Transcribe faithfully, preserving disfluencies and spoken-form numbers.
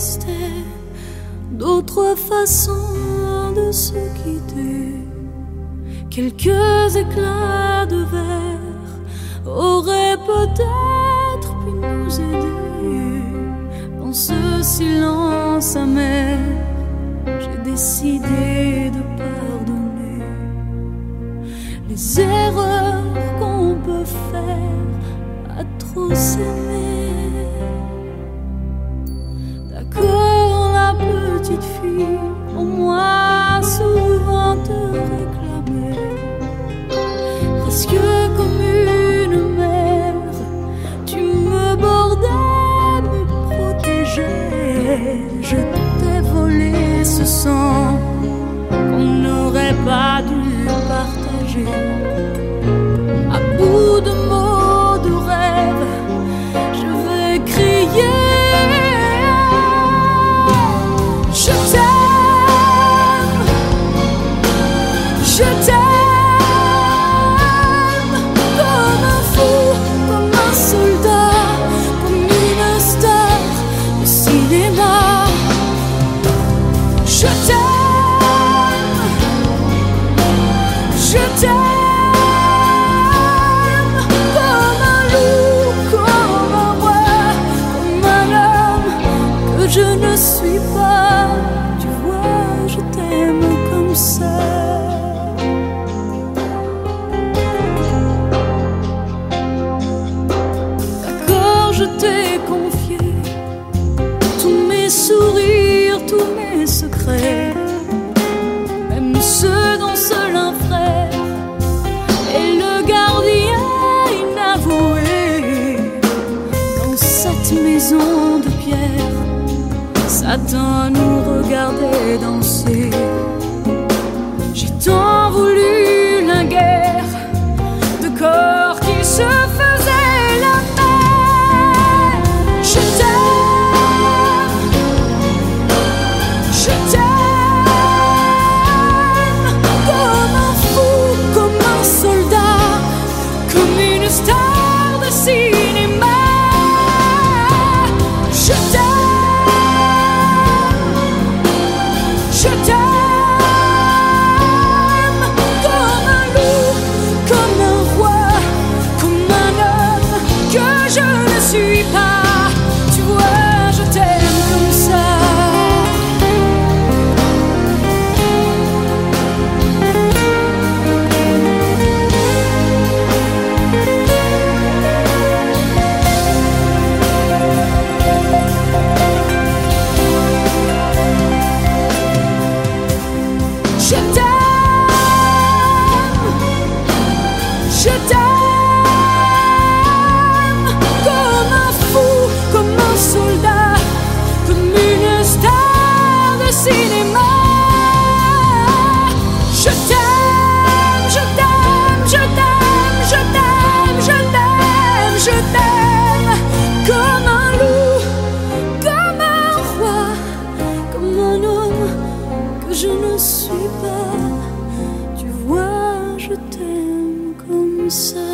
existait d'autres façons de se quitter. Quelques éclats de verre auraient peut-être pu nous aider. Dans ce silence amer, j'ai décidé de pardonner les erreurs qu'on peut faire à trop s'aimer. D'accord, la petite fille, au moins souvent te réclamait, presque comme une mère, tu me bordais, me protégeais. Je t'ai volé ce sang qu'on n'aurait pas dû partager. À bout de mots, de rêves, je vais crier. Je t'aime, je t'aime comme un fou, comme un soldat, comme une star de cinéma. Je t'aime, je t'aime comme un loup, comme un roi, comme un homme que je ne suis pas. Tu vois, je t'aime comme ça. D'accord, je t'ai confié tous mes sourires, tous mes secrets, même ceux dont seul un frère est le gardien inavoué. Dans cette maison de pierre, Satan nous regardait danser. J'ai tant voulu la guerre de corps qui se faisaient la paix. Je t'aime, je t'aime comme un fou, comme un soldat, comme une star de cinéma. Je t'aime, je t'aime comme un loup, comme un roi, comme un homme que je ne suis pas. Tu vois, je t'aime comme ça. Je t'aime, je t'aime comme un fou, comme un soldat, comme une star de cinéma. Je t'aime, je t'aime, je t'aime, je t'aime, je t'aime, je t'aime comme un loup, comme un roi, comme un homme que je ne suis pas. Tu vois, je t'aime comme ça.